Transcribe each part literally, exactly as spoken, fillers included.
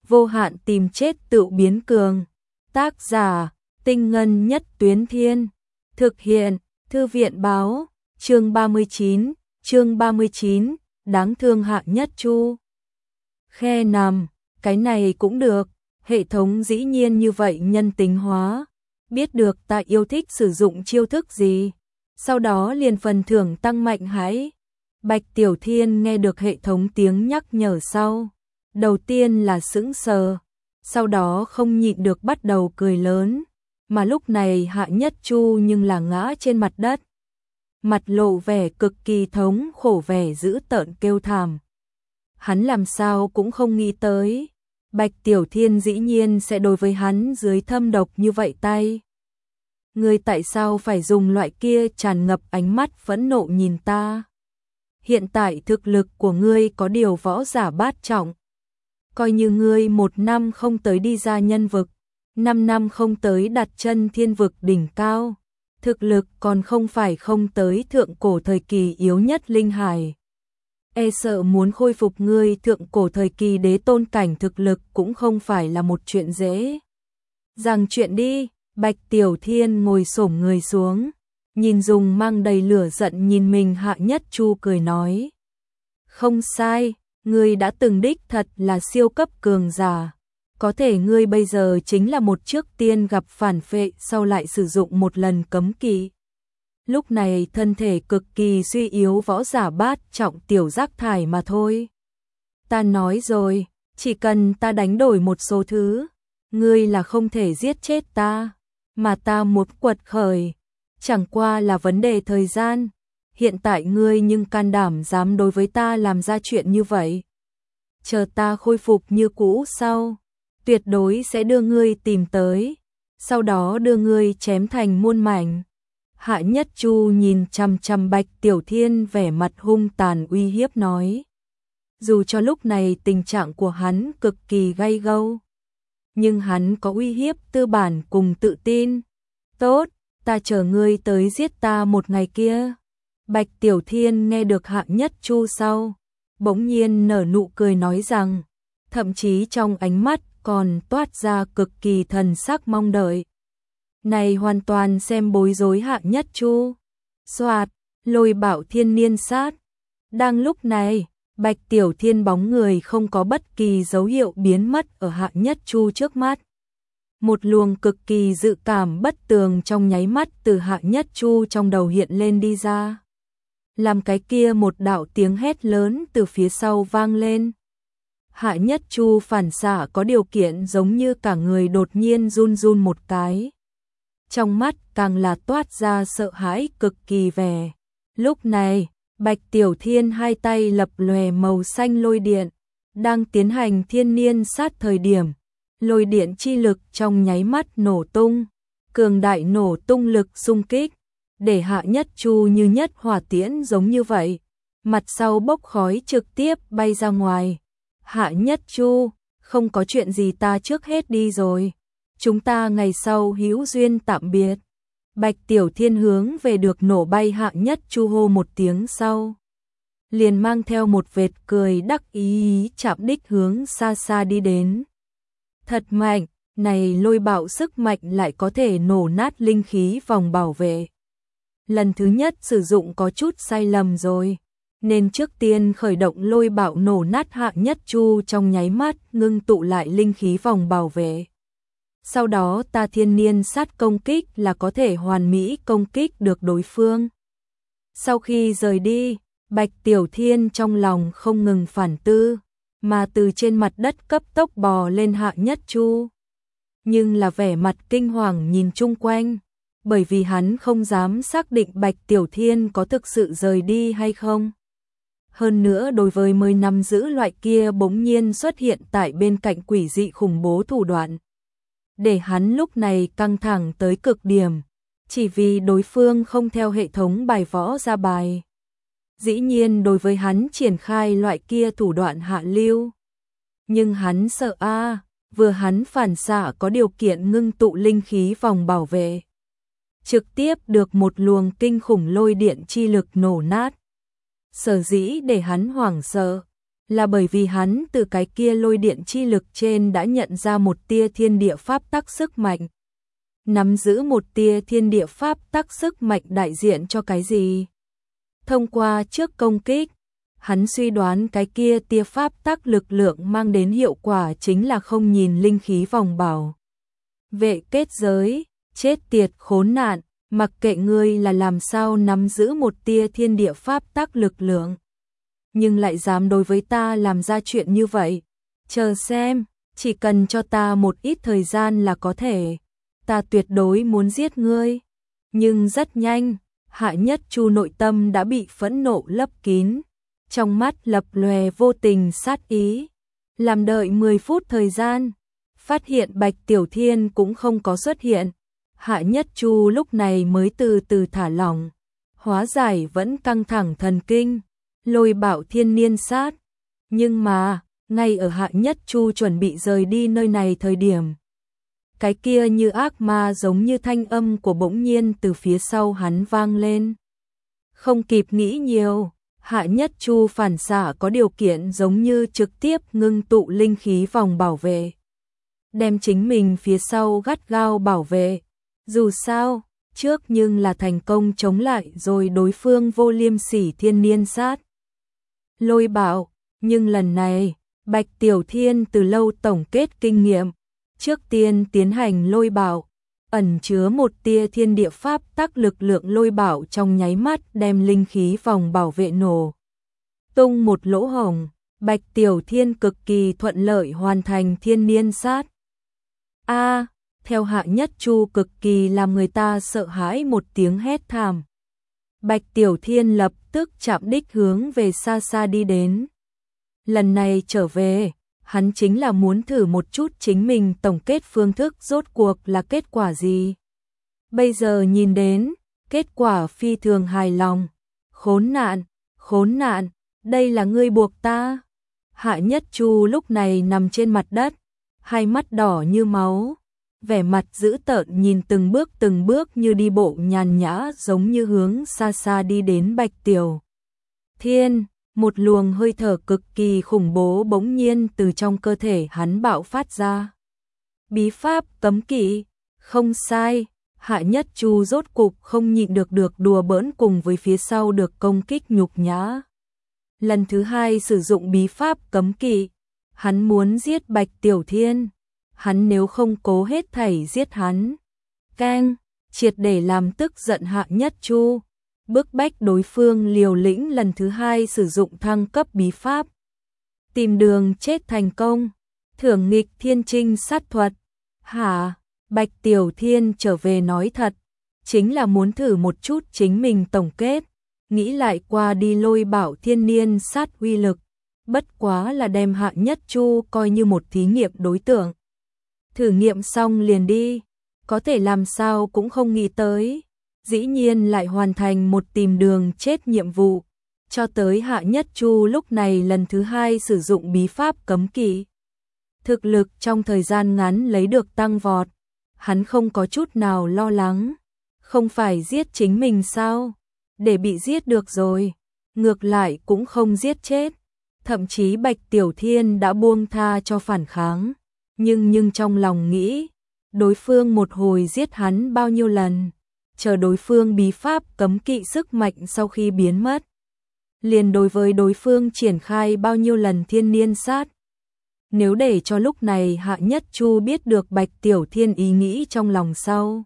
vô hạn tìm chết tự biến cường. Tác giả, Tinh Ngân Nhất Tuyến Thiên. Thực hiện, Thư viện Báo. Chương ba mươi chín, chương ba mươi chín, đáng thương Hạ Nhất Chu. Khe nằm, cái này cũng được, hệ thống dĩ nhiên như vậy nhân tính hóa. Biết được ta yêu thích sử dụng chiêu thức gì, sau đó liền phần thưởng tăng mạnh hãi. Bạch Tiểu Thiên nghe được hệ thống tiếng nhắc nhở sau, đầu tiên là sững sờ, sau đó không nhịn được bắt đầu cười lớn, mà lúc này Hạ Nhất Chu nhưng là ngã trên mặt đất, mặt lộ vẻ cực kỳ thống khổ, vẻ dữ tợn kêu thảm. Hắn làm sao cũng không nghĩ tới, Bạch Tiểu Thiên dĩ nhiên sẽ đối với hắn dưới thâm độc như vậy tay. Ngươi tại sao phải dùng loại kia tràn ngập ánh mắt phẫn nộ nhìn ta? Hiện tại thực lực của ngươi có điều võ giả bát trọng. Coi như ngươi một năm không tới đi ra nhân vực, năm năm không tới đặt chân thiên vực đỉnh cao. Thực lực còn không phải không tới thượng cổ thời kỳ yếu nhất linh hải. E sợ muốn khôi phục ngươi thượng cổ thời kỳ đế tôn cảnh thực lực cũng không phải là một chuyện dễ. Rằng chuyện đi, Bạch Tiểu Thiên ngồi xổm người xuống, nhìn dùng mang đầy lửa giận nhìn mình Hạ Nhất Chu cười nói. Không sai, ngươi đã từng đích thật là siêu cấp cường giả. Có thể ngươi bây giờ chính là một trước tiên gặp phản phệ sau lại sử dụng một lần cấm kỵ. Lúc này thân thể cực kỳ suy yếu võ giả bát trọng tiểu rác thải mà thôi. Ta nói rồi, chỉ cần ta đánh đổi một số thứ, ngươi là không thể giết chết ta, mà ta muốn quật khởi, chẳng qua là vấn đề thời gian. Hiện tại ngươi nhưng can đảm dám đối với ta làm ra chuyện như vậy. Chờ ta khôi phục như cũ sau, tuyệt đối sẽ đưa ngươi tìm tới, sau đó đưa ngươi chém thành muôn mảnh. Hạ Nhất Chu nhìn chằm chằm Bạch Tiểu Thiên vẻ mặt hung tàn uy hiếp nói. Dù cho lúc này tình trạng của hắn cực kỳ gay gâu, nhưng hắn có uy hiếp tư bản cùng tự tin. Tốt, ta chờ ngươi tới giết ta một ngày kia. Bạch Tiểu Thiên nghe được Hạ Nhất Chu sau, bỗng nhiên nở nụ cười nói rằng, thậm chí trong ánh mắt còn toát ra cực kỳ thần sắc mong đợi. Này hoàn toàn xem bối rối Hạ Nhất Chu. Soạt, lôi bạo thiên niên sát. Đang lúc này, Bạch Tiểu Thiên bóng người không có bất kỳ dấu hiệu biến mất ở Hạ Nhất Chu trước mắt. Một luồng cực kỳ dự cảm bất tường trong nháy mắt từ Hạ Nhất Chu trong đầu hiện lên đi ra. Làm cái kia một đạo tiếng hét lớn từ phía sau vang lên. Hạ Nhất Chu phản xạ có điều kiện giống như cả người đột nhiên run run một cái. Trong mắt càng là toát ra sợ hãi cực kỳ vẻ. Lúc này, Bạch Tiểu Thiên hai tay lập lòe màu xanh lôi điện, đang tiến hành thiên niên sát thời điểm. Lôi điện chi lực trong nháy mắt nổ tung, cường đại nổ tung lực xung kích, để Hạ Nhất Chu như nhất hỏa tiễn giống như vậy, mặt sau bốc khói trực tiếp bay ra ngoài. Hạ Nhất Chu, không có chuyện gì ta trước hết đi rồi, chúng ta ngày sau hữu duyên tạm biệt. Bạch Tiểu Thiên hướng về được nổ bay Hạ Nhất Chu hô một tiếng sau, liền mang theo một vệt cười đắc ý chạm đích hướng xa xa đi đến. Thật mạnh, này lôi bạo sức mạnh lại có thể nổ nát linh khí vòng bảo vệ. Lần thứ nhất sử dụng có chút sai lầm rồi, nên trước tiên khởi động lôi bạo nổ nát Hạ Nhất Chu trong nháy mắt ngưng tụ lại linh khí vòng bảo vệ. Sau đó ta thiên niên sát công kích là có thể hoàn mỹ công kích được đối phương. Sau khi rời đi, Bạch Tiểu Thiên trong lòng không ngừng phản tư, mà từ trên mặt đất cấp tốc bò lên Hạ Nhất Chu. Nhưng là vẻ mặt kinh hoàng nhìn chung quanh, bởi vì hắn không dám xác định Bạch Tiểu Thiên có thực sự rời đi hay không. Hơn nữa đối với mới nắm giữ loại kia bỗng nhiên xuất hiện tại bên cạnh quỷ dị khủng bố thủ đoạn, để hắn lúc này căng thẳng tới cực điểm, chỉ vì đối phương không theo hệ thống bài võ ra bài. Dĩ nhiên đối với hắn triển khai loại kia thủ đoạn hạ lưu. Nhưng hắn sợ a, à, vừa hắn phản xạ có điều kiện ngưng tụ linh khí vòng bảo vệ, trực tiếp được một luồng kinh khủng lôi điện chi lực nổ nát. Sở dĩ để hắn hoảng sợ, là bởi vì hắn từ cái kia lôi điện chi lực trên đã nhận ra một tia thiên địa pháp tắc sức mạnh. Nắm giữ một tia thiên địa pháp tắc sức mạnh đại diện cho cái gì? Thông qua trước công kích, hắn suy đoán cái kia tia pháp tắc lực lượng mang đến hiệu quả chính là không nhìn linh khí vòng bảo vệ kết giới, chết tiệt khốn nạn, mặc kệ ngươi là làm sao nắm giữ một tia thiên địa pháp tắc lực lượng, nhưng lại dám đối với ta làm ra chuyện như vậy. Chờ xem, chỉ cần cho ta một ít thời gian là có thể, ta tuyệt đối muốn giết ngươi. Nhưng rất nhanh, Hạ Nhất Chu nội tâm đã bị phẫn nộ lấp kín, trong mắt lập lòe vô tình sát ý. Làm đợi mười phút thời gian, phát hiện Bạch Tiểu Thiên cũng không có xuất hiện. Hạ Nhất Chu lúc này mới từ từ thả lỏng, hóa giải vẫn căng thẳng thần kinh, lôi bạo thiên niên sát. Nhưng mà, ngay ở Hạ Nhất Chu chuẩn bị rời đi nơi này thời điểm, cái kia như ác ma giống như thanh âm của bỗng nhiên từ phía sau hắn vang lên. Không kịp nghĩ nhiều, Hạ Nhất Chu phản xạ có điều kiện giống như trực tiếp ngưng tụ linh khí vòng bảo vệ, đem chính mình phía sau gắt gao bảo vệ. Dù sao, trước nhưng là thành công chống lại rồi đối phương vô liêm sỉ thiên niên sát. Lôi bạo, nhưng lần này, Bạch Tiểu Thiên từ lâu tổng kết kinh nghiệm, trước tiên tiến hành lôi bạo, ẩn chứa một tia thiên địa pháp tắc lực lượng lôi bạo trong nháy mắt đem linh khí vòng bảo vệ nổ tung một lỗ hổng. Bạch Tiểu Thiên cực kỳ thuận lợi hoàn thành thiên niên sát. A, theo Hạ Nhất Chu cực kỳ làm người ta sợ hãi một tiếng hét thảm. Bạch Tiểu Thiên lập tức chạm đích hướng về xa xa đi đến. Lần này trở về, hắn chính là muốn thử một chút chính mình tổng kết phương thức rốt cuộc là kết quả gì. Bây giờ nhìn đến, kết quả phi thường hài lòng. Khốn nạn, khốn nạn, đây là ngươi buộc ta. Hạ Nhất Chu lúc này nằm trên mặt đất, hai mắt đỏ như máu, vẻ mặt dữ tợn nhìn từng bước từng bước như đi bộ nhàn nhã giống như hướng xa xa đi đến Bạch Tiểu Thiên. Một luồng hơi thở cực kỳ khủng bố bỗng nhiên từ trong cơ thể hắn bạo phát ra. Bí pháp cấm kỵ, không sai, Hạ Nhất Chu rốt cục không nhịn được được đùa bỡn cùng với phía sau được công kích nhục nhã. Lần thứ hai sử dụng bí pháp cấm kỵ, hắn muốn giết Bạch Tiểu Thiên, hắn nếu không cố hết thảy giết hắn. Keng, triệt để làm tức giận Hạ Nhất Chu, bức bách đối phương liều lĩnh lần thứ hai sử dụng thăng cấp bí pháp. Tìm đường chết thành công, thưởng nghịch thiên trinh sát thuật. Hả, Bạch Tiểu Thiên trở về nói thật, chính là muốn thử một chút chính mình tổng kết, nghĩ lại qua đi lôi bảo thiên niên sát uy lực, bất quá là đem Hạ Nhất Chu coi như một thí nghiệm đối tượng. Thử nghiệm xong liền đi, có thể làm sao cũng không nghĩ tới, dĩ nhiên lại hoàn thành một tìm đường chết nhiệm vụ, cho tới Hạ Nhất Chu lúc này lần thứ hai sử dụng bí pháp cấm kỵ. Thực lực trong thời gian ngắn lấy được tăng vọt, hắn không có chút nào lo lắng, không phải giết chính mình sao, để bị giết được rồi, ngược lại cũng không giết chết, thậm chí Bạch Tiểu Thiên đã buông tha cho phản kháng, nhưng nhưng trong lòng nghĩ, đối phương một hồi giết hắn bao nhiêu lần, chờ đối phương bí pháp cấm kỵ sức mạnh sau khi biến mất, liền đối với đối phương triển khai bao nhiêu lần thiên niên sát. Nếu để cho lúc này Hạ Nhất Chu biết được Bạch Tiểu Thiên ý nghĩ trong lòng sau,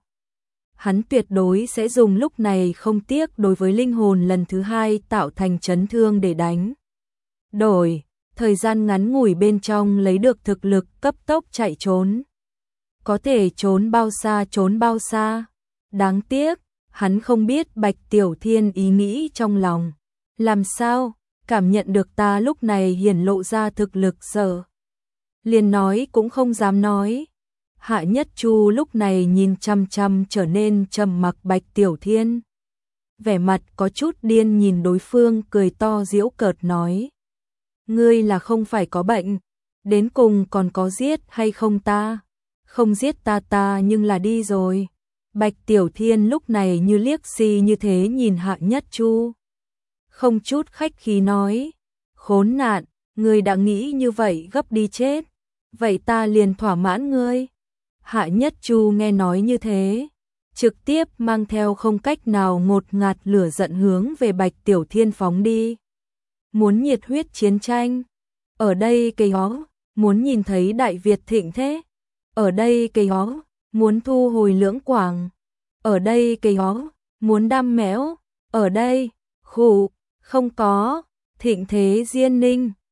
hắn tuyệt đối sẽ dùng lúc này không tiếc đối với linh hồn lần thứ hai tạo thành chấn thương để đánh đổi, thời gian ngắn ngủi bên trong lấy được thực lực cấp tốc chạy trốn. Có thể trốn bao xa trốn bao xa. Đáng tiếc, hắn không biết Bạch Tiểu Thiên ý nghĩ trong lòng. Làm sao, cảm nhận được ta lúc này hiển lộ ra thực lực sợ. Liền nói cũng không dám nói. Hạ Nhất Chu lúc này nhìn chăm chăm trở nên trầm mặc Bạch Tiểu Thiên. Vẻ mặt có chút điên nhìn đối phương cười to giễu cợt nói. Ngươi là không phải có bệnh, đến cùng còn có giết hay không ta? Không giết ta ta nhưng là đi rồi. Bạch Tiểu Thiên lúc này như liếc xi như thế nhìn Hạ Nhất Chu. Không chút khách khí nói, khốn nạn, Ngươi đã nghĩ như vậy gấp đi chết, vậy ta liền thỏa mãn ngươi. Hạ Nhất Chu nghe nói như thế, trực tiếp mang theo không cách nào ngột ngạt lửa giận hướng về Bạch Tiểu Thiên phóng đi. Muốn nhiệt huyết chiến tranh, ở đây cây hó, muốn nhìn thấy Đại Việt thịnh thế, ở đây cây hó, muốn thu hồi Lưỡng Quảng, ở đây cây hó, muốn đam mẽo, ở đây, khụ, không có, thịnh thế Diên Ninh.